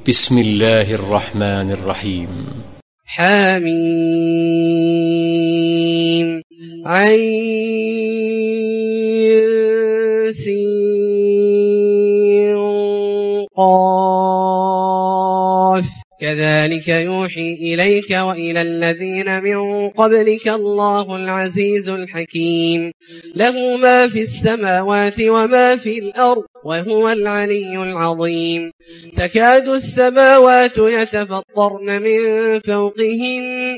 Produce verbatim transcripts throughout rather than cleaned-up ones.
بسم الله الرحمن الرحيم. حميم عين سين قاف كذلك يوحي إليك وإلى الذين من قبلك الله العزيز الحكيم له ما في السماوات وما في الأرض وهو العلي العظيم. تكاد السماوات يتفطرن من فوقهن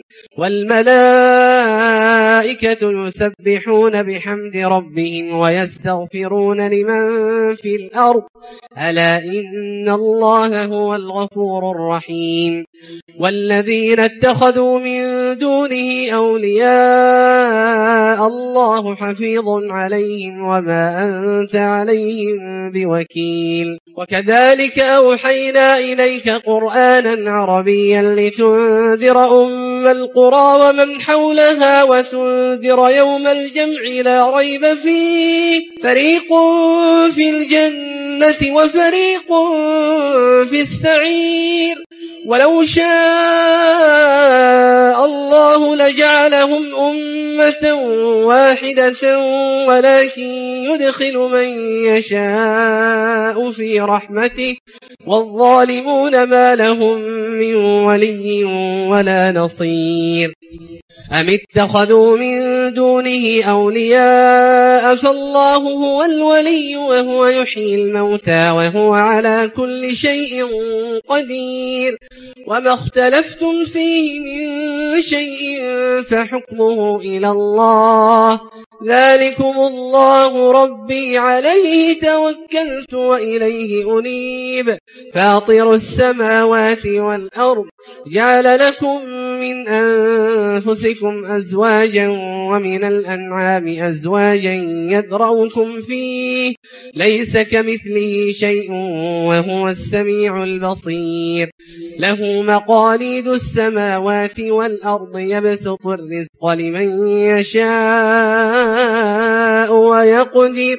والملائكة يسبحون بحمد ربهم ويستغفرون لمن في الأرض ألا إن الله هو الغفور الرحيم. والذين اتخذوا من دونه أولياء الله حفيظ عليهم وما أنت عليهم بوكيل. وكذلك أوحينا إليك قرآنا عربيا لتنذر أم القرى ومن حولها وتنذر يوم الجمع لا ريب فيه فريق في الجنة وفريق في السعير ولو شاء الله لجعلهم أمة واحدة ولكن يدخل من يشاء في رحمته والظالمون ما لهم من ولي ولا نصير. أم اتخذوا من دونه أولياء فالله هو الولي وهو يحيي الموتى وهو على كل شيء قدير. وما اختلفتم فيه من شيء فحكمه إلى الله ذلكم الله ربي عليه توكلت وإليه أنيب. فاطر السماوات والأرض جعل لكم من أنفسكم أزواجا ومن الأنعام أزواجا يذرؤكم فيه ليس كمثله شيء وهو السميع البصير. له مقاليد السماوات والأرض يبسط الرزق لمن يشاء ويقدر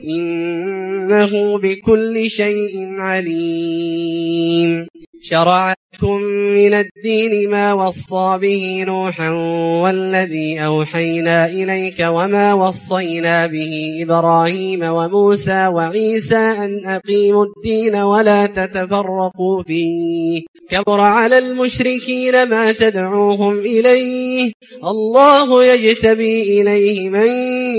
إنه بكل شيء عليم. شرع لكم من الدين ما وصى به نوحا والذي أوحينا إليك وما وصينا به إبراهيم وموسى وعيسى أن أقيموا الدين ولا تتفرقوا فيه كبر على المشركين ما تدعوهم إليه الله يجتبي إليه من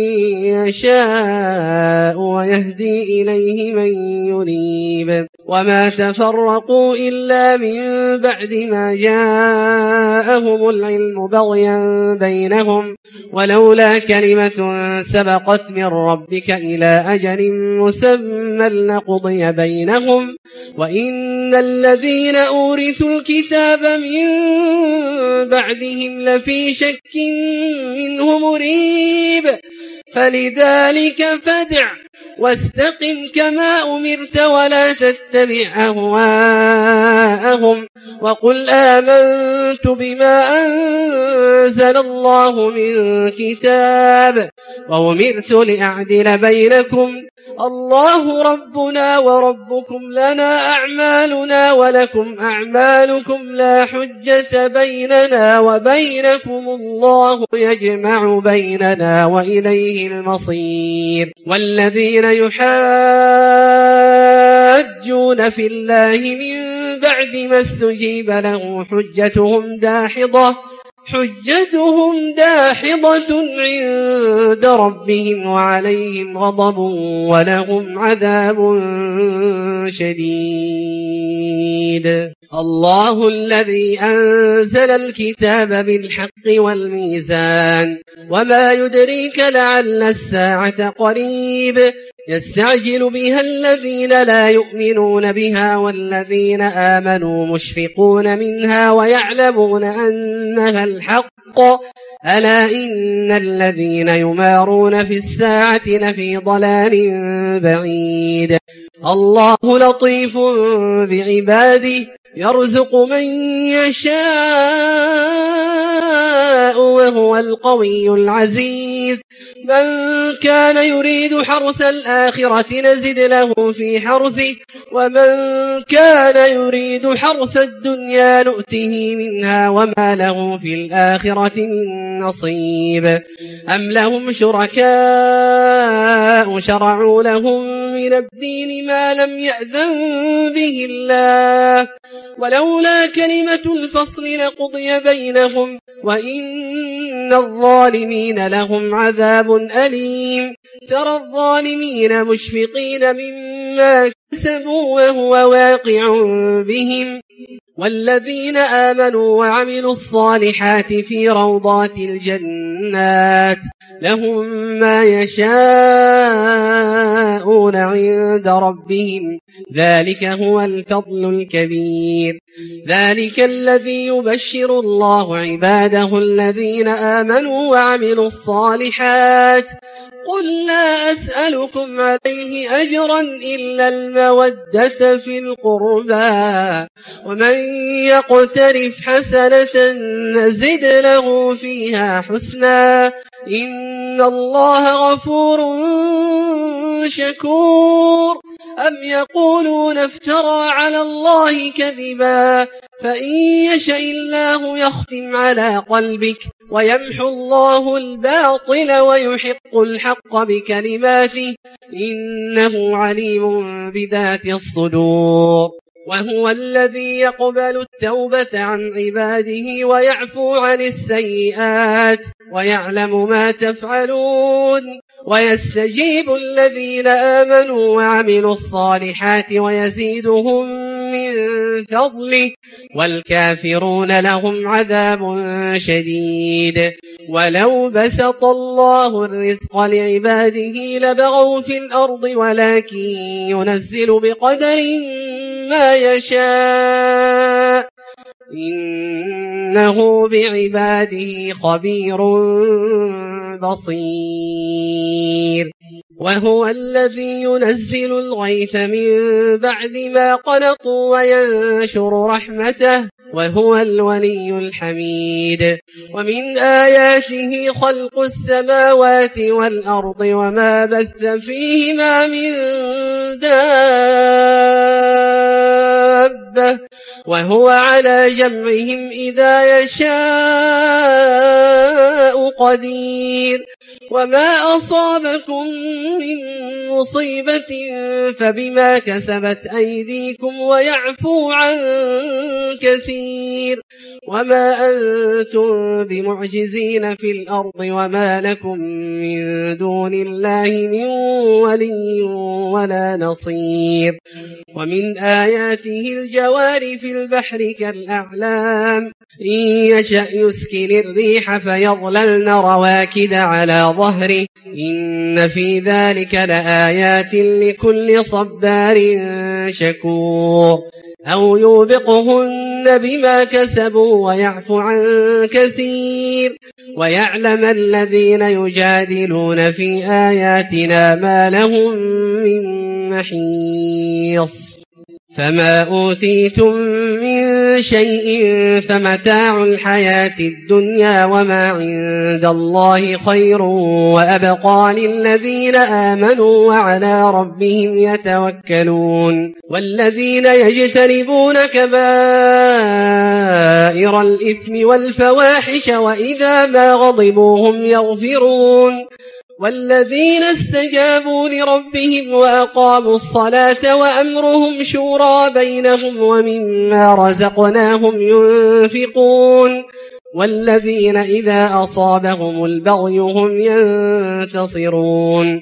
يشاء ويهدي إليه من ينيب. وما تفرقوا إلا من بعد ما جاءهم العلم بغيا بينهم ولولا كلمة سبقت من ربك إلى أجل مسمى لقضي بينهم وإن الذين أورثوا الكتاب من بعدهم لفي شك منه مريب. فلذلك فادع واستقم كما أمرت ولا تتبع أهواءهم وقل آمنت بما أنزل الله من كتاب وأمرت لأعدل بينكم الله ربنا وربكم لنا أعمالنا ولكم أعمالكم لا حجة بيننا وبينكم الله يجمع بيننا وإليه المصير. والذين يحاجون في الله من بعد ما استجيب له حجتهم داحضة حجتهم داحضة عند ربهم وعليهم غضب ولهم عذاب شديد. الله الذي أنزل الكتاب بالحق والميزان وما يدريك لعل الساعة قريب يستعجل بها الذين لا يؤمنون بها والذين آمنوا مشفقون منها ويعلمون أنها الحق ألا إن الذين يمارون في الساعة لفي ضلال بعيد. الله لطيف بعباده يرزق من يشاء وهو القوي العزيز من كان يريد حرث الآخرة نزد له في حرثه ومن كان يريد حرث الدنيا نؤته منها وما له في الآخرة من نصيب أم لهم شركاء شرعوا لهم من الدين ما لم يأذن به الله ولولا كلمة الفصل لقضي بينهم وإن الظالمين لهم عذاب أليم ترى الظالمين مشفقين مما كسبوا وهو واقع بهم والذين آمنوا وعملوا الصالحات في روضات الجنات لهم ما يشاءون عند ربهم ذلك هو الفضل الكبير ذلك الذي يبشر الله عباده الذين آمنوا وعملوا الصالحات قل لا أسألكم عليه أجرا إلا المودة في القربى ومن يقترف حسنة نزد له فيها حسنا إن الله غفور شكور أم يقولون افترى على الله كذبا فإن يشاء الله يختم على قلبك ويمحو الله الباطل ويحق الحق بكلماته إنه عليم بذات الصدور وهو الذي يقبل التوبة عن عباده ويعفو عن السيئات ويعلم ما تفعلون ويستجيب الذين آمنوا وعملوا الصالحات ويزيدهم من فضله والكافرون لهم عذاب شديد ولو بسط الله الرزق لعباده لبغوا في الأرض ولكن ينزل بقدر ما يشاء إنه بعباده خبير بصير وهو الذي ينزل الغيث من بعد ما قنطوا وينشر رحمته وهو الولي الحميد ومن آياته خلق السماوات والأرض وما بث فيهما من دابة وهو على جمعهم إذا يشاء قدير وما أصابكم من مصيبة فبما كسبت أيديكم ويعفو عن كثير وما أنتم بمعجزين في الأرض وما لكم من دون الله من ولي ولا نصير ومن آياته الجوار في البحر كالأعلام إن يشأ يسكن الريح فيظللن رواكد على ظهره إن في ذلك لآيات لكل صبار شكور أو يوبقهن بما كسبوا ويعفو عن كثير ويعلم الذين يجادلون في آياتنا ما لهم من محيص فما أوتيتم من شيء فمتاع الحياة الدنيا وما عند الله خير وأبقى للذين آمنوا وعلى ربهم يتوكلون والذين يجتنبون كبائر الإثم والفواحش وإذا ما غضبوا هم يغفرون والذين استجابوا لربهم وأقاموا الصلاة وأمرهم شورى بينهم ومما رزقناهم ينفقون والذين إذا أصابهم البغي هم ينتصرون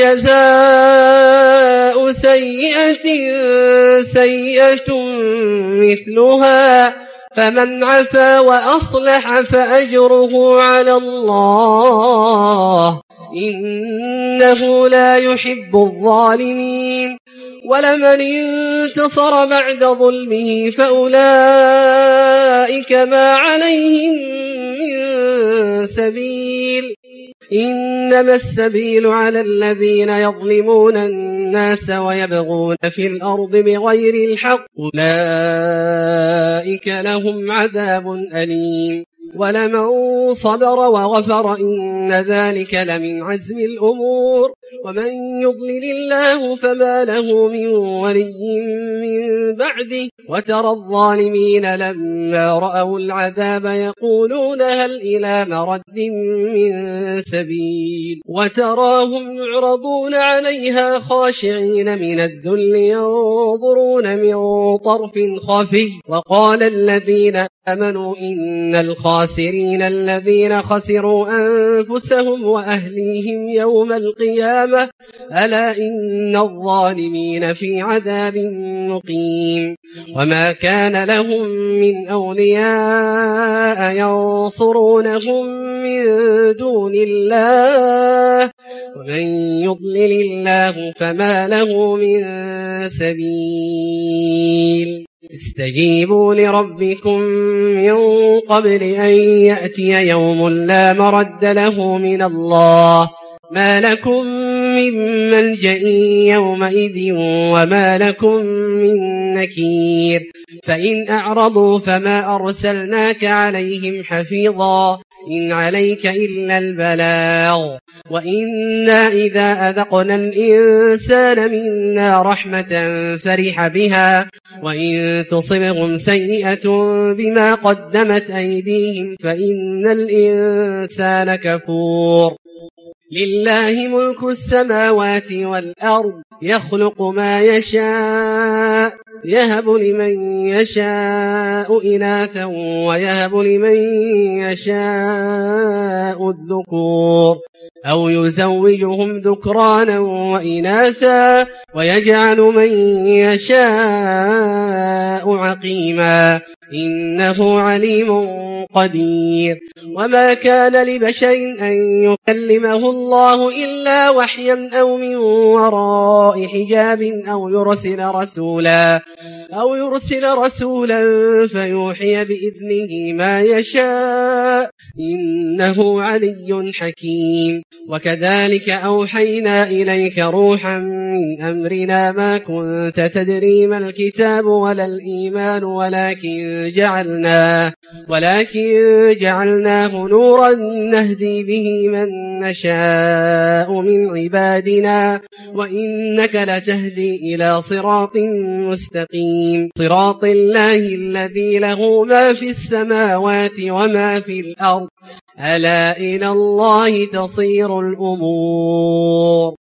وجزاء سيئة سيئة مثلها فمن عفا وأصلح فأجره على الله إنه لا يحب الظالمين ولمن انتصر بعد ظلمه فأولئك ما عليهم من سبيل إنما السبيل على الذين يظلمون الناس ويبغون في الأرض بغير الحق أولئك أولئك لهم عذاب أليم ولمن صبر وغفر إن ذلك لمن عزم الأمور ومن يضلل الله فما له من ولي من بعده وترى الظالمين لما رأوا العذاب يقولون هل إلى مرد من سبيل وتراهم يعرضون عليها خاشعين من الذل ينظرون من طرف خفي وقال الذين آمنوا إن الخاسرين الذين خسروا أنفسهم وأهليهم يوم القيامة ألا إن الظالمين في عذاب مقيم وما كان لهم من أولياء ينصرونهم من دون الله ومن يضلل الله فما له من سبيل استجيبوا لربكم من قبل أن يأتي يوم لا مرد له من الله ما لكم من ملجأ يومئذ وما لكم من نكير فإن أعرضوا فما أرسلناك عليهم حفيظا إن عليك إلا البلاغ وإنا إذا أذقنا الإنسان منا رحمة فرح بها وإن تصبهم سيئة بما قدمت أيديهم فإن الإنسان كفور لله ملك السماوات والأرض يخلق ما يشاء يهب لمن يشاء إناثا ويهب لمن يشاء الذكور أو يزوجهم ذكرانا وإناثا ويجعل من يشاء عقيما إنه عليم قدير وما كان لبشر أن يكلمه الله إلا وحيا أو من وراء حجاب أو يرسل رسولا أو يرسل رسولا فيوحي بإذنه ما يشاء إنه علي حكيم وكذلك أوحينا إليك روحا من أمرنا ما كنت تدري ما الكتاب ولا الإيمان ولكن جعلناه ولكن جعلناه نورا نهدي به من نشاء من عبادنا وإنك لتهدي إلى صراط مستقيم صراط الله الذي له ما في السماوات وما في الأرض ألا إلى الله تصير الأمور